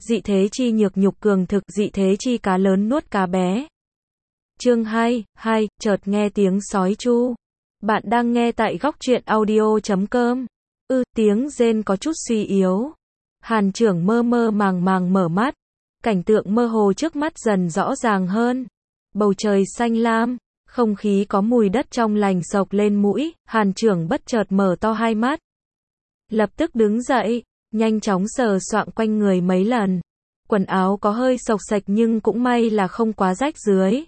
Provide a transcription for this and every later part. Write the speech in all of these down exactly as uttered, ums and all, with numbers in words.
dị thế chi nhược nhục cường thực, dị thế chi cá lớn nuốt cá bé. Chương hai, hai, chợt nghe tiếng sói chu. Bạn đang nghe tại góc truyện audio chấm com. Ư, tiếng rên có chút suy yếu. Hàn Trưởng mơ mơ màng màng mở mắt. Cảnh tượng mơ hồ trước mắt dần rõ ràng hơn. Bầu trời xanh lam, không khí có mùi đất trong lành xộc lên mũi, Hàn Trưởng bất chợt mở to hai mắt. Lập tức đứng dậy, nhanh chóng sờ soạng quanh người mấy lần. Quần áo có hơi xộc xệch nhưng cũng may là không quá rách dưới.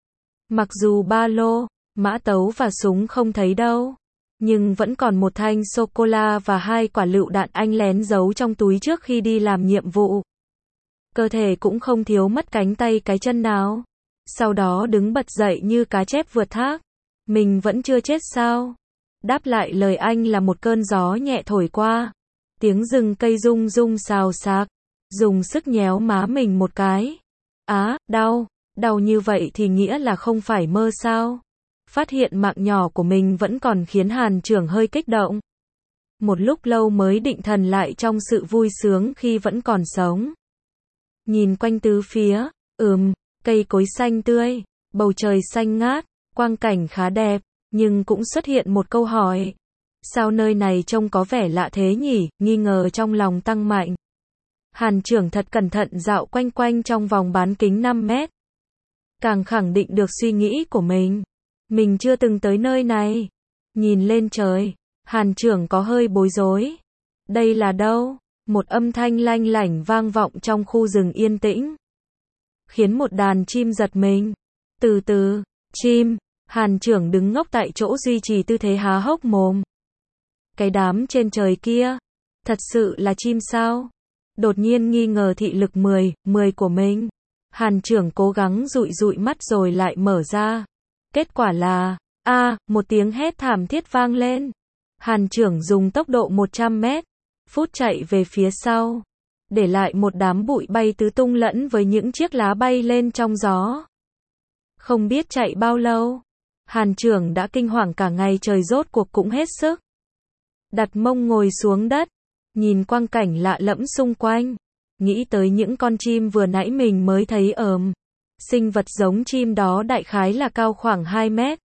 Mặc dù ba lô, mã tấu và súng không thấy đâu, nhưng vẫn còn một thanh sô-cô-la và hai quả lựu đạn anh lén giấu trong túi trước khi đi làm nhiệm vụ. Cơ thể cũng không thiếu mất cánh tay cái chân nào. Sau đó đứng bật dậy như cá chép vượt thác. Mình vẫn chưa chết sao? Đáp lại lời anh là một cơn gió nhẹ thổi qua. Tiếng rừng cây rung rung xào xạc. Dùng sức nhéo má mình một cái. Á, đau. Đau như vậy thì nghĩa là không phải mơ sao? Phát hiện mạng nhỏ của mình vẫn còn khiến Hàn Trưởng hơi kích động. Một lúc lâu mới định thần lại trong sự vui sướng khi vẫn còn sống. Nhìn quanh tứ phía, ừm, cây cối xanh tươi, bầu trời xanh ngát, quang cảnh khá đẹp, nhưng cũng xuất hiện một câu hỏi. Sao nơi này trông có vẻ lạ thế nhỉ, nghi ngờ trong lòng tăng mạnh. Hàn Trưởng thật cẩn thận dạo quanh quanh trong vòng bán kính năm mét. Càng khẳng định được suy nghĩ của mình. Mình chưa từng tới nơi này. Nhìn lên trời, Hàn Trưởng có hơi bối rối. Đây là đâu? Một âm thanh lanh lảnh vang vọng trong khu rừng yên tĩnh. Khiến một đàn chim giật mình. Từ từ, chim, Hàn Trưởng đứng ngốc tại chỗ duy trì tư thế há hốc mồm. Cái đám trên trời kia, thật sự là chim sao? Đột nhiên nghi ngờ thị lực mười, mười của mình. Hàn Trưởng cố gắng dụi dụi mắt rồi lại mở ra. Kết quả là, a, à, một tiếng hét thảm thiết vang lên. Hàn Trưởng dùng tốc độ một trăm mét, phút chạy về phía sau, để lại một đám bụi bay tứ tung lẫn với những chiếc lá bay lên trong gió. Không biết chạy bao lâu, Hàn Trưởng đã kinh hoàng cả ngày trời rốt cuộc cũng hết sức. Đặt mông ngồi xuống đất, nhìn quang cảnh lạ lẫm xung quanh, nghĩ tới những con chim vừa nãy mình mới thấy ờm. Sinh vật giống chim đó đại khái là cao khoảng hai mét.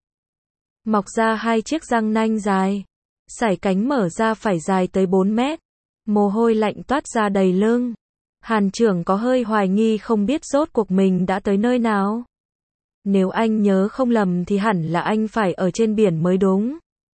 Mọc ra hai chiếc răng nanh dài. Sải cánh mở ra phải dài tới bốn mét. Mồ hôi lạnh toát ra đầy lưng. Hàn Trưởng có hơi hoài nghi không biết rốt cuộc mình đã tới nơi nào. Nếu anh nhớ không lầm thì hẳn là anh phải ở trên biển mới đúng.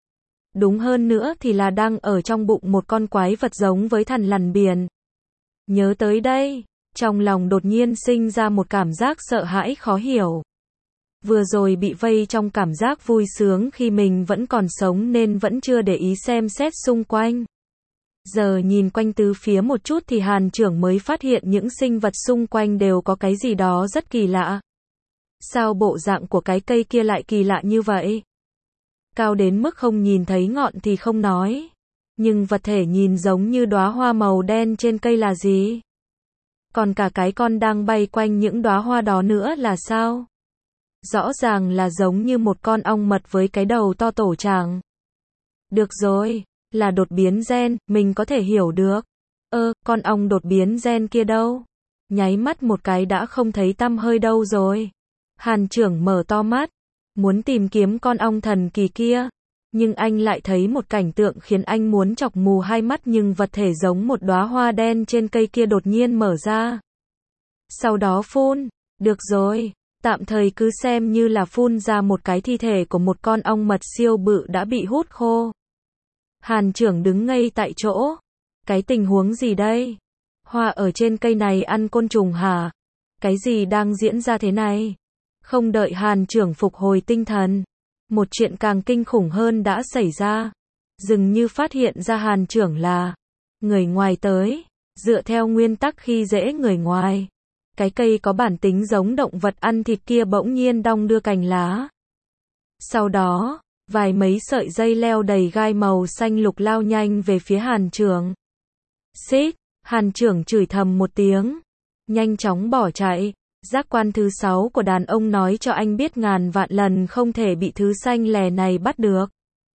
Đúng hơn nữa thì là đang ở trong bụng một con quái vật giống với thằn lằn biển. Nhớ tới đây, trong lòng đột nhiên sinh ra một cảm giác sợ hãi khó hiểu. Vừa rồi bị vây trong cảm giác vui sướng khi mình vẫn còn sống nên vẫn chưa để ý xem xét xung quanh. Giờ nhìn quanh tứ phía một chút thì Hàn Trưởng mới phát hiện những sinh vật xung quanh đều có cái gì đó rất kỳ lạ. Sao bộ dạng của cái cây kia lại kỳ lạ như vậy? Cao đến mức không nhìn thấy ngọn thì không nói. Nhưng vật thể nhìn giống như đóa hoa màu đen trên cây là gì? Còn cả cái con đang bay quanh những đóa hoa đó nữa là sao? Rõ ràng là giống như một con ong mật với cái đầu to tổ tràng. Được rồi, là đột biến gen, mình có thể hiểu được. Ơ, con ong đột biến gen kia đâu? Nháy mắt một cái đã không thấy tăm hơi đâu rồi. Hàn Trưởng mở to mắt, muốn tìm kiếm con ong thần kỳ kia. Nhưng anh lại thấy một cảnh tượng khiến anh muốn chọc mù hai mắt, nhưng vật thể giống một đóa hoa đen trên cây kia đột nhiên mở ra. Sau đó phun, được rồi, tạm thời cứ xem như là phun ra một cái thi thể của một con ong mật siêu bự đã bị hút khô. Hàn Trưởng đứng ngây tại chỗ. Cái tình huống gì đây? Hoa ở trên cây này ăn côn trùng hả? Cái gì đang diễn ra thế này? Không đợi Hàn Trưởng phục hồi tinh thần, một chuyện càng kinh khủng hơn đã xảy ra. Dường như phát hiện ra Hàn Trưởng là người ngoài tới. Dựa theo nguyên tắc khi dễ người ngoài, cái cây có bản tính giống động vật ăn thịt kia bỗng nhiên đong đưa cành lá. Sau đó, vài mấy sợi dây leo đầy gai màu xanh lục lao nhanh về phía Hàn Trưởng. Xít, Hàn Trưởng chửi thầm một tiếng, nhanh chóng bỏ chạy. Giác quan thứ sáu của đàn ông nói cho anh biết ngàn vạn lần không thể bị thứ xanh lè này bắt được.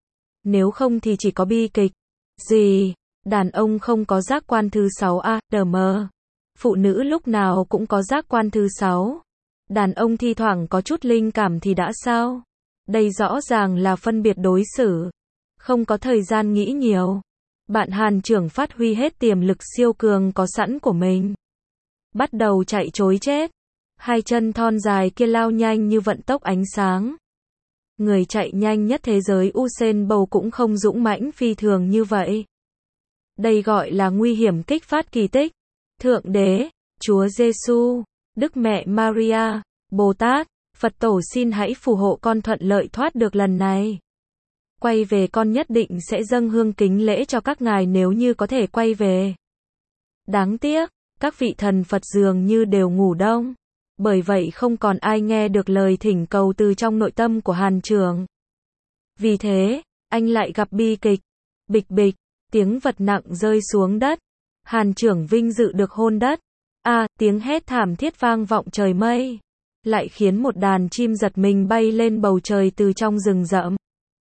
Nếu không thì chỉ có bi kịch. Gì? Đàn ông không có giác quan thứ sáu a, đờ mờ. Phụ nữ lúc nào cũng có giác quan thứ sáu. Đàn ông thi thoảng có chút linh cảm thì đã sao? Đây rõ ràng là phân biệt đối xử. Không có thời gian nghĩ nhiều. Bạn Hàn trưởng phát huy hết tiềm lực siêu cường có sẵn của mình. Bắt đầu chạy trối chết. Hai chân thon dài kia lao nhanh như vận tốc ánh sáng. Người chạy nhanh nhất thế giới Usain Bolt cũng không dũng mãnh phi thường như vậy. Đây gọi là nguy hiểm kích phát kỳ tích. Thượng Đế, Chúa Giêsu, Đức Mẹ Maria, Bồ Tát, Phật Tổ xin hãy phù hộ con thuận lợi thoát được lần này. Quay về con nhất định sẽ dâng hương kính lễ cho các ngài nếu như có thể quay về. Đáng tiếc, các vị thần Phật dường như đều ngủ đông. Bởi vậy không còn ai nghe được lời thỉnh cầu từ trong nội tâm của Hàn trưởng. Vì thế, anh lại gặp bi kịch. Bịch bịch, tiếng vật nặng rơi xuống đất. Hàn trưởng vinh dự được hôn đất. À, tiếng hét thảm thiết vang vọng trời mây. Lại khiến một đàn chim giật mình bay lên bầu trời từ trong rừng rậm.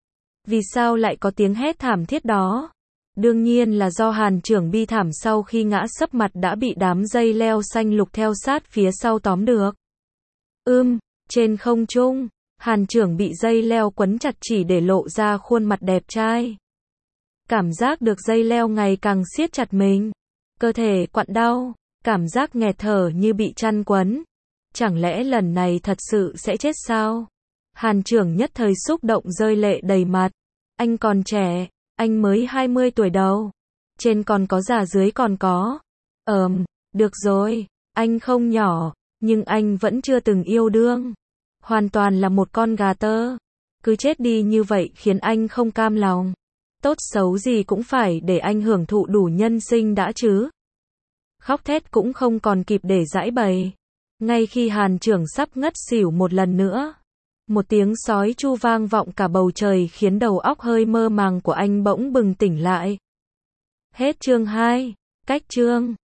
Vì sao lại có tiếng hét thảm thiết đó? Đương nhiên là do Hàn trưởng bi thảm sau khi ngã sấp mặt đã bị đám dây leo xanh lục theo sát phía sau tóm được. Ưm, trên không trung, Hàn trưởng bị dây leo quấn chặt chỉ để lộ ra khuôn mặt đẹp trai. Cảm giác được dây leo ngày càng siết chặt mình. Cơ thể quặn đau, cảm giác nghẹt thở như bị chăn quấn. Chẳng lẽ lần này thật sự sẽ chết sao? Hàn trưởng nhất thời xúc động rơi lệ đầy mặt. Anh còn trẻ, anh mới hai mươi tuổi đầu. Trên còn có già dưới còn có. Ờm, được rồi, anh không nhỏ, nhưng anh vẫn chưa từng yêu đương. Hoàn toàn là một con gà tơ. Cứ chết đi như vậy khiến anh không cam lòng. Tốt xấu gì cũng phải để anh hưởng thụ đủ nhân sinh đã chứ. Khóc thét cũng không còn kịp để giãi bày. Ngay khi Hàn trưởng sắp ngất xỉu một lần nữa, một tiếng sói chu vang vọng cả bầu trời khiến đầu óc hơi mơ màng của anh bỗng bừng tỉnh lại. Hết chương hai. Cách chương